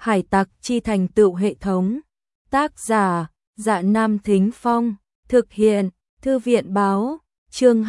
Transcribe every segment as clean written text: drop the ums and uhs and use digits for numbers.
Hải tặc chi thành tựu hệ thống. Tác giả, Dạ Nam Thính Phong. Thực hiện, Thư viện báo. Chương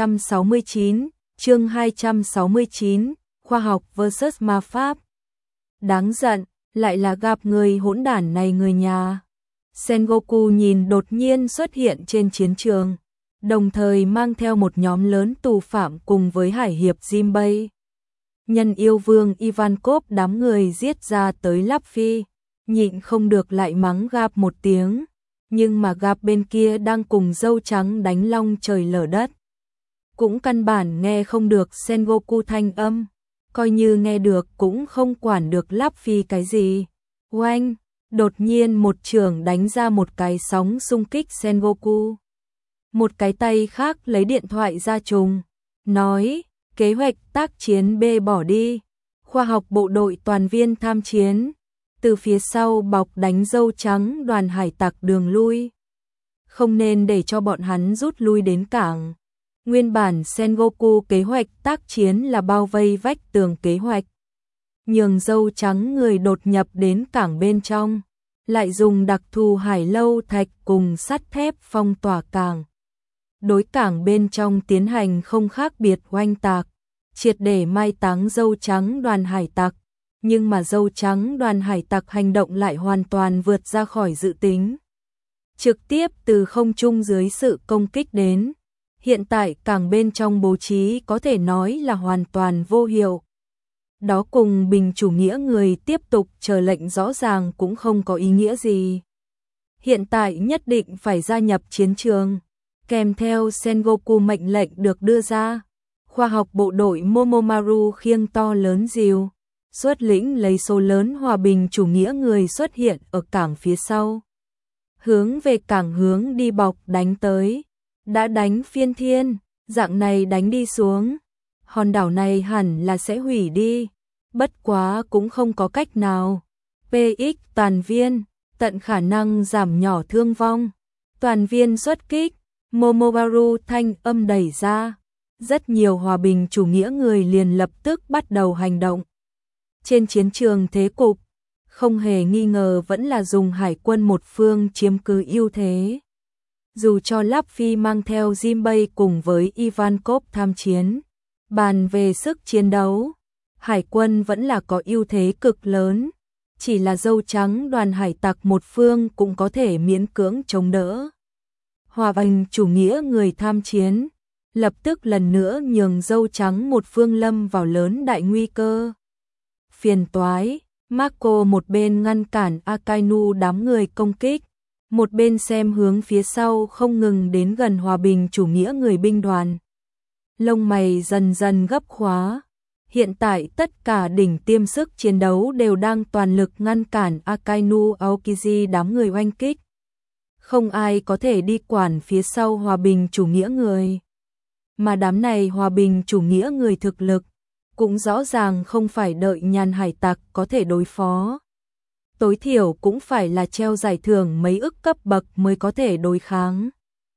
269, khoa học vs ma pháp. Đáng giận, lại là gặp người hỗn đản này người nhà. Sengoku nhìn đột nhiên xuất hiện trên chiến trường, đồng thời mang theo một nhóm lớn tù phạm cùng với hải hiệp Jinbei. Nhân yêu vương Ivankov đám người giết ra tới Luffy, nhịn không được lại mắng Garp một tiếng, nhưng mà Garp bên kia đang cùng dâu trắng đánh long trời lở đất. Cũng căn bản nghe không được Sengoku thanh âm, coi như nghe được cũng không quản được Luffy cái gì. Oanh, đột nhiên một chưởng đánh ra một cái sóng xung kích Sengoku. Một cái tay khác lấy điện thoại ra trùng, nói, kế hoạch tác chiến B bỏ đi, khoa học bộ đội toàn viên tham chiến, từ phía sau bọc đánh dâu trắng đoàn hải tặc đường lui. Không nên để cho bọn hắn rút lui đến cảng. Nguyên bản Sengoku kế hoạch tác chiến là bao vây vách tường kế hoạch, nhường dâu trắng người đột nhập đến cảng bên trong, lại dùng đặc thù hải lâu thạch cùng sắt thép phong tỏa cảng. Đối cảng bên trong tiến hành không khác biệt oanh tạc, triệt để mai táng dâu trắng đoàn hải tặc, nhưng mà dâu trắng đoàn hải tặc hành động lại hoàn toàn vượt ra khỏi dự tính. Trực tiếp từ không trung dưới sự công kích đến. Hiện tại cảng bên trong bố trí có thể nói là hoàn toàn vô hiệu. Đó cùng bình chủ nghĩa người tiếp tục chờ lệnh rõ ràng cũng không có ý nghĩa gì. Hiện tại nhất định phải gia nhập chiến trường. Kèm theo Sengoku mệnh lệnh được đưa ra, khoa học bộ đội Momomaru khiêng to lớn rìu, xuất lĩnh lấy số lớn hòa bình chủ nghĩa người xuất hiện ở cảng phía sau. Hướng về cảng hướng đi bọc đánh tới. Đã đánh phiên thiên, dạng này đánh đi xuống, hòn đảo này hẳn là sẽ hủy đi, bất quá cũng không có cách nào. PX toàn viên, tận khả năng giảm nhỏ thương vong, toàn viên xuất kích, Momomaru thanh âm đẩy ra, rất nhiều hòa bình chủ nghĩa người liền lập tức bắt đầu hành động. Trên chiến trường thế cục, không hề nghi ngờ vẫn là dùng hải quân một phương chiếm cứ ưu thế. Dù cho Luffy mang theo Jinbei cùng với Ivankov tham chiến, bàn về sức chiến đấu, hải quân vẫn là có ưu thế cực lớn, chỉ là dâu trắng đoàn hải tặc một phương cũng có thể miễn cưỡng chống đỡ. Hòa bình chủ nghĩa người tham chiến, lập tức lần nữa nhường dâu trắng một phương lâm vào lớn đại nguy cơ. Phiền toái, Marco một bên ngăn cản Akainu đám người công kích, một bên xem hướng phía sau không ngừng đến gần hòa bình chủ nghĩa người binh đoàn. Lông mày dần dần gấp khóa. Hiện tại tất cả đỉnh tiêm sức chiến đấu đều đang toàn lực ngăn cản Akainu Aokiji đám người oanh kích. Không ai có thể đi quản phía sau hòa bình chủ nghĩa người. Mà đám này hòa bình chủ nghĩa người thực lực, cũng rõ ràng không phải đợi nhàn hải tặc có thể đối phó. Tối thiểu cũng phải là treo giải thưởng mấy ức cấp bậc mới có thể đối kháng.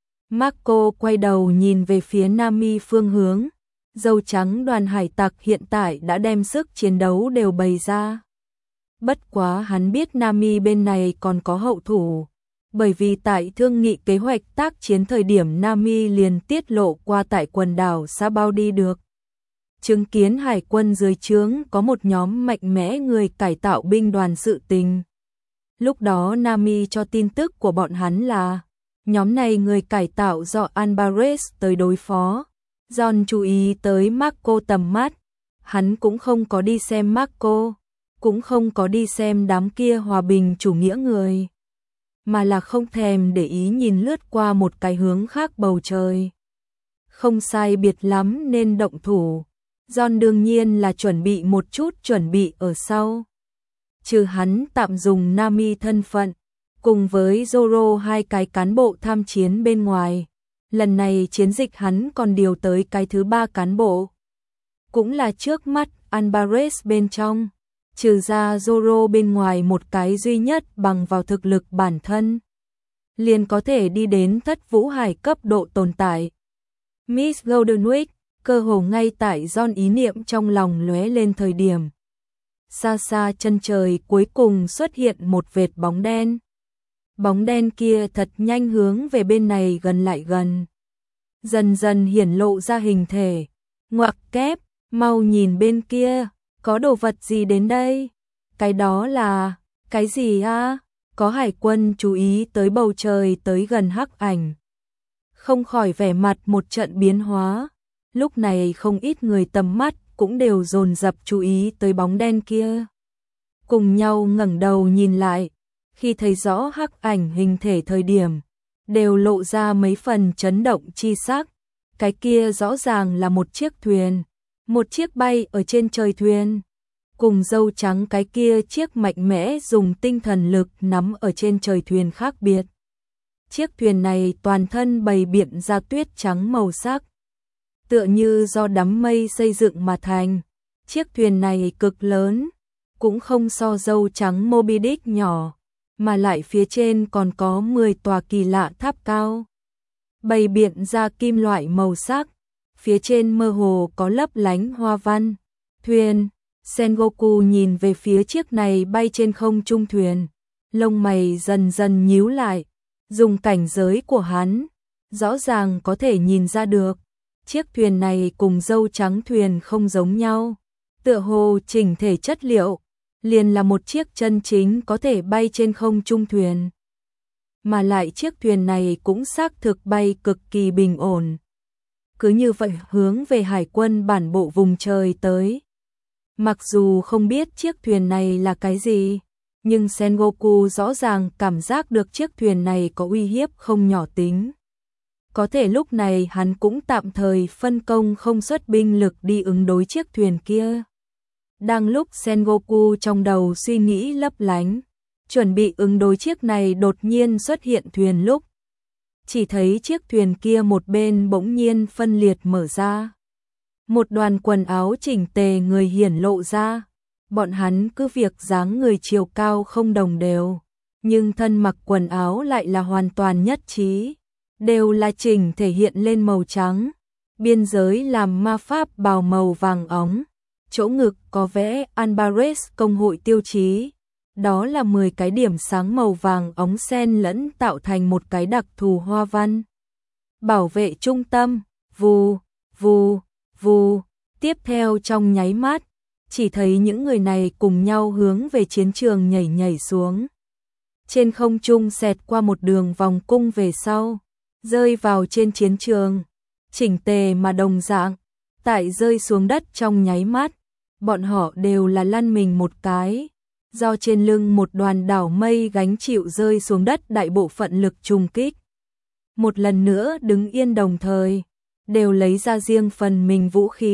Marco quay đầu nhìn về phía Nami phương hướng, dâu trắng đoàn hải tặc hiện tại đã đem sức chiến đấu đều bày ra. Bất quá hắn biết Nami bên này còn có hậu thủ, bởi vì tại thương nghị kế hoạch tác chiến thời điểm Nami liền tiết lộ qua tại quần đảo Sao đi được. Chứng kiến hải quân dưới trướng có một nhóm mạnh mẽ người cải tạo binh đoàn sự tình. Lúc đó Nami cho tin tức của bọn hắn là nhóm này người cải tạo do Alvarez tới đối phó. John chú ý tới Marco tầm mắt, hắn cũng không có đi xem Marco, cũng không có đi xem đám kia hòa bình chủ nghĩa người, mà là không thèm để ý nhìn lướt qua một cái hướng khác bầu trời. Không sai biệt lắm nên động thủ. John đương nhiên là chuẩn bị một chút chuẩn bị ở sau. Trừ hắn tạm dùng Nami thân phận, cùng với Zoro hai cái cán bộ tham chiến bên ngoài. Lần này chiến dịch hắn còn điều tới cái thứ ba cán bộ. Cũng là trước mắt Alvarez bên trong. Trừ ra Zoro bên ngoài một cái duy nhất bằng vào thực lực bản thân, liền có thể đi đến thất vũ hải cấp độ tồn tại. Miss Goldenwick, cơ hồ ngay tại John ý niệm trong lòng lóe lên thời điểm. xa xa chân trời cuối cùng xuất hiện một vệt bóng đen. Bóng đen kia thật nhanh hướng về bên này gần lại gần. Dần dần hiển lộ ra hình thể. Ngoặc kép, mau nhìn bên kia, có đồ vật gì đến đây? Cái đó là, cái gì a? Có hải quân chú ý tới bầu trời tới gần hắc ảnh. Không khỏi vẻ mặt một trận biến hóa. Lúc này không ít người tầm mắt cũng đều dồn dập chú ý tới bóng đen kia. Cùng nhau ngẩng đầu nhìn lại, khi thấy rõ hắc ảnh hình thể thời điểm, đều lộ ra mấy phần chấn động chi sắc. Cái kia rõ ràng là một chiếc thuyền, một chiếc bay ở trên trời thuyền. Cùng dâu trắng cái kia chiếc mạnh mẽ dùng tinh thần lực nắm ở trên trời thuyền khác biệt. Chiếc thuyền này toàn thân bày biện ra tuyết trắng màu sắc, tựa như do đám mây xây dựng mà thành. Chiếc thuyền này cực lớn, cũng không so dâu trắng Moby Dick nhỏ, mà lại phía trên còn có 10 tòa kỳ lạ tháp cao. Bày biện ra kim loại màu sắc, phía trên mơ hồ có lấp lánh hoa văn. Thuyền, Sengoku nhìn về phía chiếc này bay trên không trung thuyền, lông mày dần dần nhíu lại, dùng cảnh giới của hắn, rõ ràng có thể nhìn ra được, chiếc thuyền này cùng dâu trắng thuyền không giống nhau, tựa hồ chỉnh thể chất liệu, liền là một chiếc chân chính có thể bay trên không trung thuyền. Mà lại chiếc thuyền này cũng xác thực bay cực kỳ bình ổn. Cứ như vậy hướng về hải quân bản bộ vùng trời tới. Mặc dù không biết chiếc thuyền này là cái gì, nhưng Sengoku rõ ràng cảm giác được chiếc thuyền này có uy hiếp không nhỏ tính. Có thể lúc này hắn cũng tạm thời phân công không xuất binh lực đi ứng đối chiếc thuyền kia. Đang lúc Sengoku trong đầu suy nghĩ lấp lánh, chuẩn bị ứng đối chiếc này đột nhiên xuất hiện thuyền lúc. Chỉ thấy chiếc thuyền kia một bên bỗng nhiên phân liệt mở ra. Một đoàn quần áo chỉnh tề người hiển lộ ra. Bọn hắn cứ việc dáng người chiều cao không đồng đều, nhưng thân mặc quần áo lại là hoàn toàn nhất trí. Đều là chỉnh thể hiện lên màu trắng, biên giới làm ma pháp bào màu vàng óng. Chỗ ngực có vẽ Albares công hội tiêu chí. Đó là 10 cái điểm sáng màu vàng óng xen lẫn tạo thành một cái đặc thù hoa văn. Bảo vệ trung tâm, vù, vù, vù. Tiếp theo trong nháy mắt, chỉ thấy những người này cùng nhau hướng về chiến trường nhảy nhảy xuống. Trên không trung xẹt qua một đường vòng cung về sau, rơi vào trên chiến trường, chỉnh tề mà đồng dạng, tại rơi xuống đất trong nháy mắt, bọn họ đều là lăn mình một cái, do trên lưng một đoàn đảo mây gánh chịu rơi xuống đất đại bộ phận lực trùng kích. Một lần nữa đứng yên đồng thời, đều lấy ra riêng phần mình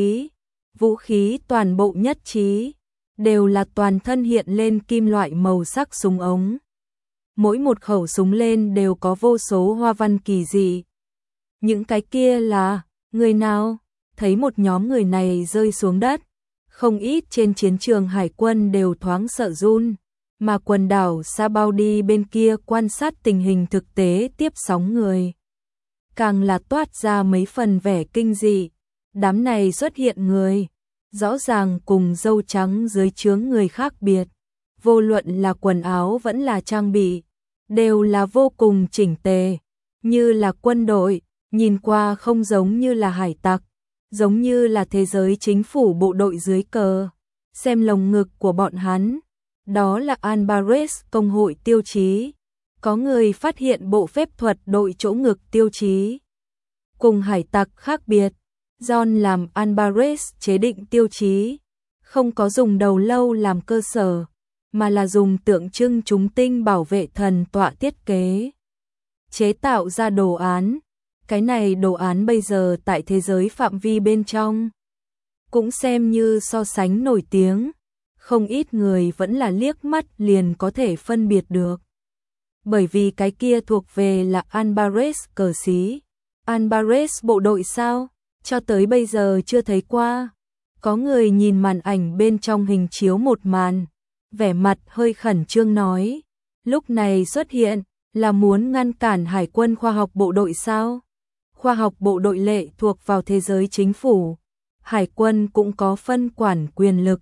vũ khí toàn bộ nhất trí, đều là toàn thân hiện lên kim loại màu sắc súng ống. Mỗi một khẩu súng lên đều có vô số hoa văn kỳ dị. Những cái kia là, người nào? Thấy một nhóm người này rơi xuống đất, không ít trên chiến trường hải quân đều thoáng sợ run, mà quần đảo Sabaudi bên kia quan sát tình hình thực tế tiếp sóng người. Càng là toát ra mấy phần vẻ kinh dị, đám này xuất hiện người, rõ ràng cùng dâu trắng dưới trướng người khác biệt, vô luận là quần áo vẫn là trang bị, đều là vô cùng chỉnh tề, như là quân đội, nhìn qua không giống như là hải tặc, giống như là thế giới chính phủ bộ đội dưới cờ. Xem lồng ngực của bọn hắn, đó là Albares công hội tiêu chí. Có người phát hiện bộ phép thuật đội chỗ ngực tiêu chí. Cùng hải tặc khác biệt, John làm Albares chế định tiêu chí, không có dùng đầu lâu làm cơ sở, mà là dùng tượng trưng chúng tinh bảo vệ thần tọa thiết kế. Chế tạo ra đồ án, cái này đồ án bây giờ tại thế giới phạm vi bên trong, cũng xem như so sánh nổi tiếng, không ít người vẫn là liếc mắt liền có thể phân biệt được. Bởi vì cái kia thuộc về là Albares cờ xí. Albares bộ đội sao? Cho tới bây giờ chưa thấy qua. Có người nhìn màn ảnh bên trong hình chiếu một màn, vẻ mặt hơi khẩn trương nói, lúc này xuất hiện là muốn ngăn cản hải quân khoa học bộ đội sao? Khoa học bộ đội lệ thuộc vào thế giới chính phủ, hải quân cũng có phân quản quyền lực,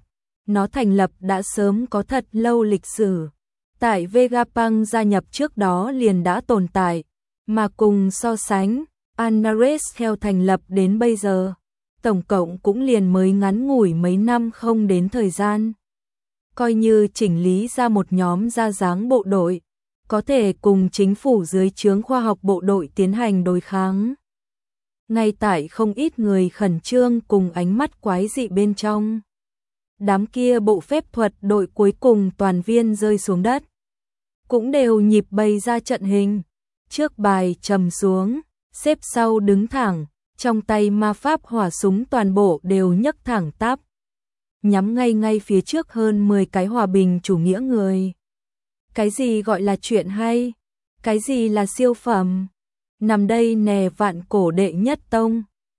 nó thành lập đã sớm có thật lâu lịch sử. Tại Vegapunk gia nhập trước đó liền đã tồn tại, mà cùng so sánh, Anares theo thành lập đến bây giờ, tổng cộng cũng liền mới ngắn ngủi mấy năm không đến thời gian. Coi như chỉnh lý ra một nhóm ra dáng bộ đội, có thể cùng chính phủ dưới trướng khoa học bộ đội tiến hành đối kháng. Ngay tại không ít người khẩn trương cùng ánh mắt quái dị bên trong. Đám kia bộ phép thuật đội cuối cùng toàn viên rơi xuống đất. Cũng đều nhịp bày ra trận hình. Trước bài trầm xuống, xếp sau đứng thẳng, trong tay ma pháp hỏa súng toàn bộ đều nhấc thẳng tắp. Nhắm ngay phía trước hơn 10 cái hòa bình chủ nghĩa người. Cái gì gọi là chuyện hay? Cái gì là siêu phẩm? Nằm đây nè vạn cổ đệ nhất tông.